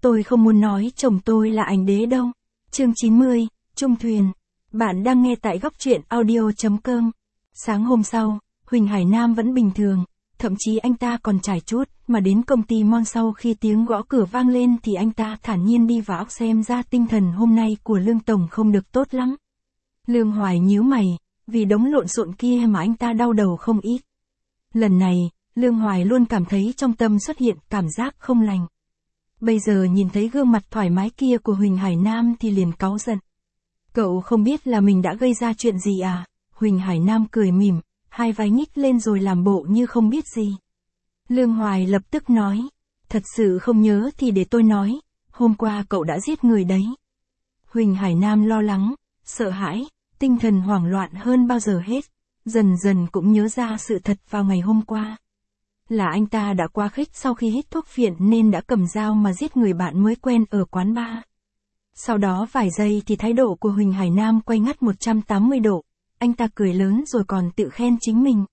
Tôi không muốn nói chồng tôi là ảnh đế đâu. Chương 90, Trung Thuyền. Bạn đang nghe tại góc truyện audio.com. Sáng hôm sau, Huỳnh Hải Nam vẫn bình thường, thậm chí anh ta còn trải chuốt, mà đến công ty Mon sau khi tiếng gõ cửa vang lên thì anh ta thản nhiên đi vào xem ra tinh thần hôm nay của Lương Tổng không được tốt lắm. Lương Hoài nhíu mày, vì đống lộn xộn kia mà anh ta đau đầu không ít. Lần này, Lương Hoài luôn cảm thấy trong tâm xuất hiện cảm giác không lành. Bây giờ nhìn thấy gương mặt thoải mái kia của Huỳnh Hải Nam thì liền cáu giận. Cậu không biết là mình đã gây ra chuyện gì à? Huỳnh Hải Nam cười mỉm, hai vai nhích lên rồi làm bộ như không biết gì. Lương Hoài lập tức nói, thật sự không nhớ thì để tôi nói, hôm qua cậu đã giết người đấy. Huỳnh Hải Nam lo lắng, sợ hãi, tinh thần hoảng loạn hơn bao giờ hết, dần dần cũng nhớ ra sự thật vào ngày hôm qua. Là anh ta đã quá khích sau khi hít thuốc phiện nên đã cầm dao mà giết người bạn mới quen ở quán bar. Sau đó vài giây thì thái độ của Huỳnh Hải Nam quay ngắt 180 độ, anh ta cười lớn rồi còn tự khen chính mình.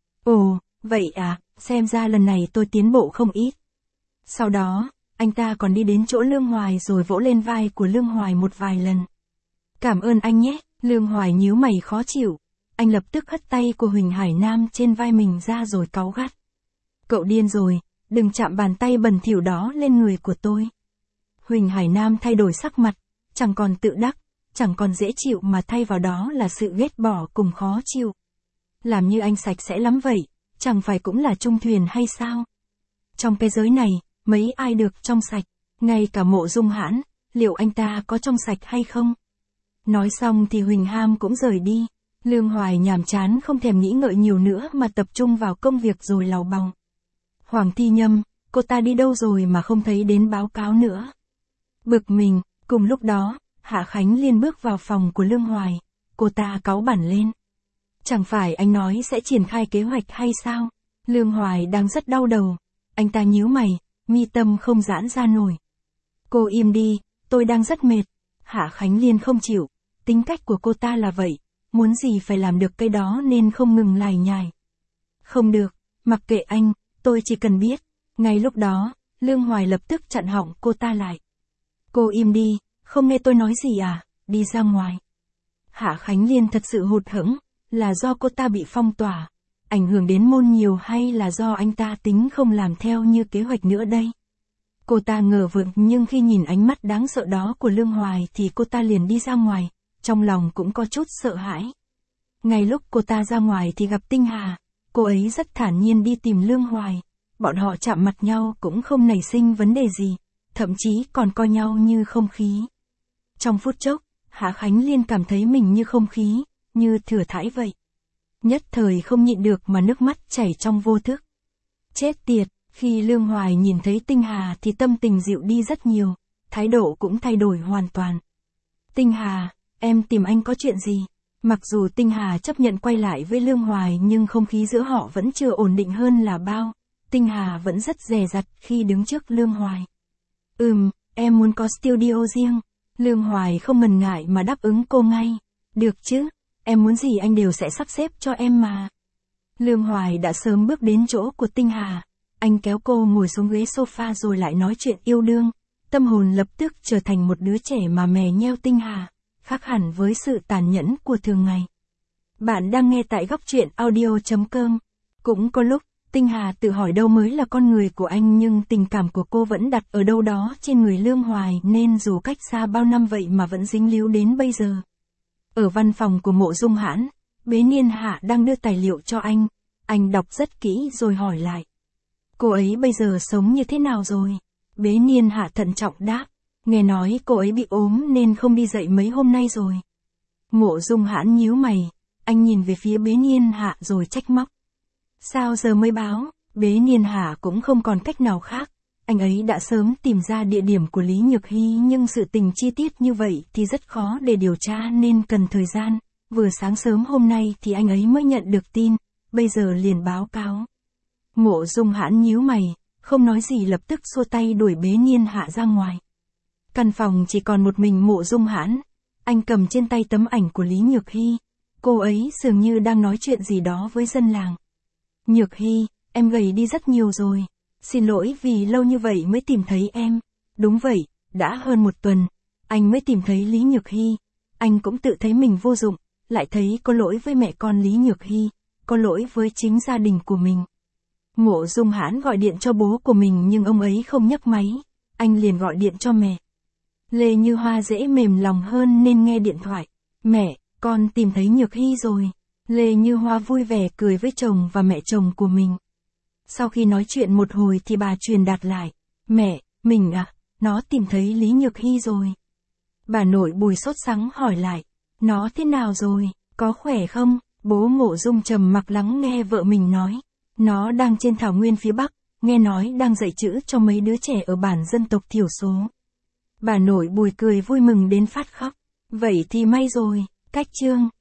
Ồ, vậy à, xem ra lần này tôi tiến bộ không ít. Sau đó, anh ta còn đi đến chỗ Lương Hoài rồi vỗ lên vai của Lương Hoài một vài lần. Cảm ơn anh nhé, Lương Hoài nhíu mày khó chịu. Anh lập tức hất tay của Huỳnh Hải Nam trên vai mình ra rồi cáu gắt. Cậu điên rồi, đừng chạm bàn tay bẩn thỉu đó lên người của tôi. Huỳnh Hải Nam thay đổi sắc mặt, chẳng còn tự đắc, chẳng còn dễ chịu mà thay vào đó là sự ghét bỏ cùng khó chịu. Làm như anh sạch sẽ lắm vậy, chẳng phải cũng là Trung Thuyền hay sao? Trong cái giới này, mấy ai được trong sạch, ngay cả Mộ Dung Hãn, liệu anh ta có trong sạch hay không? Nói xong thì Huỳnh Ham cũng rời đi. Lương Hoài nhàm chán không thèm nghĩ ngợi nhiều nữa mà tập trung vào công việc rồi làu bòng. Hoàng Thi Nhâm, cô ta đi đâu rồi mà không thấy đến báo cáo nữa? Bực mình, cùng lúc đó, Hạ Khánh Liên bước vào phòng của Lương Hoài. Cô ta cáu bẳn lên. Chẳng phải anh nói sẽ triển khai kế hoạch hay sao? Lương Hoài đang rất đau đầu. Anh ta nhíu mày, mi tâm không giãn ra nổi. Cô im đi, tôi đang rất mệt. Hạ Khánh Liên không chịu. Tính cách của cô ta là vậy, muốn gì phải làm được cái đó nên không ngừng lải nhải. Không được, mặc kệ anh, tôi chỉ cần biết. Ngay lúc đó, Lương Hoài lập tức chặn họng cô ta lại. Cô im đi, không nghe tôi nói gì à, đi ra ngoài. Hạ Khánh Liên thật sự hụt hẫng, là do cô ta bị phong tỏa, ảnh hưởng đến môn nhiều hay là do anh ta tính không làm theo như kế hoạch nữa đây? Cô ta ngờ vực nhưng khi nhìn ánh mắt đáng sợ đó của Lương Hoài thì cô ta liền đi ra ngoài, trong lòng cũng có chút sợ hãi. Ngay lúc cô ta ra ngoài thì gặp Tinh Hà, cô ấy rất thản nhiên đi tìm Lương Hoài, bọn họ chạm mặt nhau cũng không nảy sinh vấn đề gì, thậm chí còn coi nhau như không khí. Trong phút chốc, Hạ Khánh Liên cảm thấy mình như không khí, như thừa thãi vậy. Nhất thời không nhịn được mà nước mắt chảy trong vô thức. Chết tiệt, khi Lương Hoài nhìn thấy Tinh Hà thì tâm tình dịu đi rất nhiều, thái độ cũng thay đổi hoàn toàn. Tinh Hà, em tìm anh có chuyện gì? Mặc dù Tinh Hà chấp nhận quay lại với Lương Hoài nhưng không khí giữa họ vẫn chưa ổn định hơn là bao. Tinh Hà vẫn rất dè dặt khi đứng trước Lương Hoài. Em muốn có studio riêng. Lương Hoài không ngần ngại mà đáp ứng cô ngay. Được chứ, em muốn gì anh đều sẽ sắp xếp cho em mà. Lương Hoài đã sớm bước đến chỗ của Tinh Hà. Anh kéo cô ngồi xuống ghế sofa rồi lại nói chuyện yêu đương. Tâm hồn lập tức trở thành một đứa trẻ mà mè nheo Tinh Hà, khác hẳn với sự tàn nhẫn của thường ngày. Bạn đang nghe tại góc truyện audio.com. Cũng có lúc, Tinh Hà tự hỏi đâu mới là con người của anh nhưng tình cảm của cô vẫn đặt ở đâu đó trên người Lương Hoài nên dù cách xa bao năm vậy mà vẫn dính líu đến bây giờ. Ở văn phòng của Mộ Dung Hãn, Bế Niên Hạ đang đưa tài liệu cho anh đọc rất kỹ rồi hỏi lại. Cô ấy bây giờ sống như thế nào rồi? Bế Niên Hạ thận trọng đáp, nghe nói cô ấy bị ốm nên không đi dậy mấy hôm nay rồi. Mộ Dung Hãn nhíu mày, anh nhìn về phía Bế Niên Hạ rồi trách móc. Sao giờ mới báo? Bế Niên Hạ cũng không còn cách nào khác. Anh ấy đã sớm tìm ra địa điểm của Lý Nhược Hy nhưng sự tình chi tiết như vậy thì rất khó để điều tra nên cần thời gian. Vừa sáng sớm hôm nay thì anh ấy mới nhận được tin, bây giờ liền báo cáo. Mộ Dung Hãn nhíu mày, không nói gì lập tức xua tay đuổi Bế Niên Hạ ra ngoài. Căn phòng chỉ còn một mình Mộ Dung Hãn. Anh cầm trên tay tấm ảnh của Lý Nhược Hy. Cô ấy dường như đang nói chuyện gì đó với dân làng. Nhược Hy, em gầy đi rất nhiều rồi. Xin lỗi vì lâu như vậy mới tìm thấy em. Đúng vậy, đã hơn 1 tuần, anh mới tìm thấy Lý Nhược Hy. Anh cũng tự thấy mình vô dụng, lại thấy có lỗi với mẹ con Lý Nhược Hy, có lỗi với chính gia đình của mình. Mộ Dung Hãn gọi điện cho bố của mình nhưng ông ấy không nhấc máy, anh liền gọi điện cho mẹ. Lê Như Hoa dễ mềm lòng hơn nên nghe điện thoại. Mẹ, con tìm thấy Nhược Hy rồi. Lê Như Hoa vui vẻ cười với chồng và mẹ chồng của mình. Sau khi nói chuyện một hồi thì bà truyền đạt lại. Mẹ, mình à, nó tìm thấy Lý Nhược Hy rồi. Bà nội Bùi sốt sắng hỏi lại. Nó thế nào rồi, có khỏe không? Bố Mộ Dung trầm mặc lắng nghe vợ mình nói. Nó đang trên thảo nguyên phía Bắc, nghe nói đang dạy chữ cho mấy đứa trẻ ở bản dân tộc thiểu số. Bà nội Bùi cười vui mừng đến phát khóc. Vậy thì may rồi, cách chương.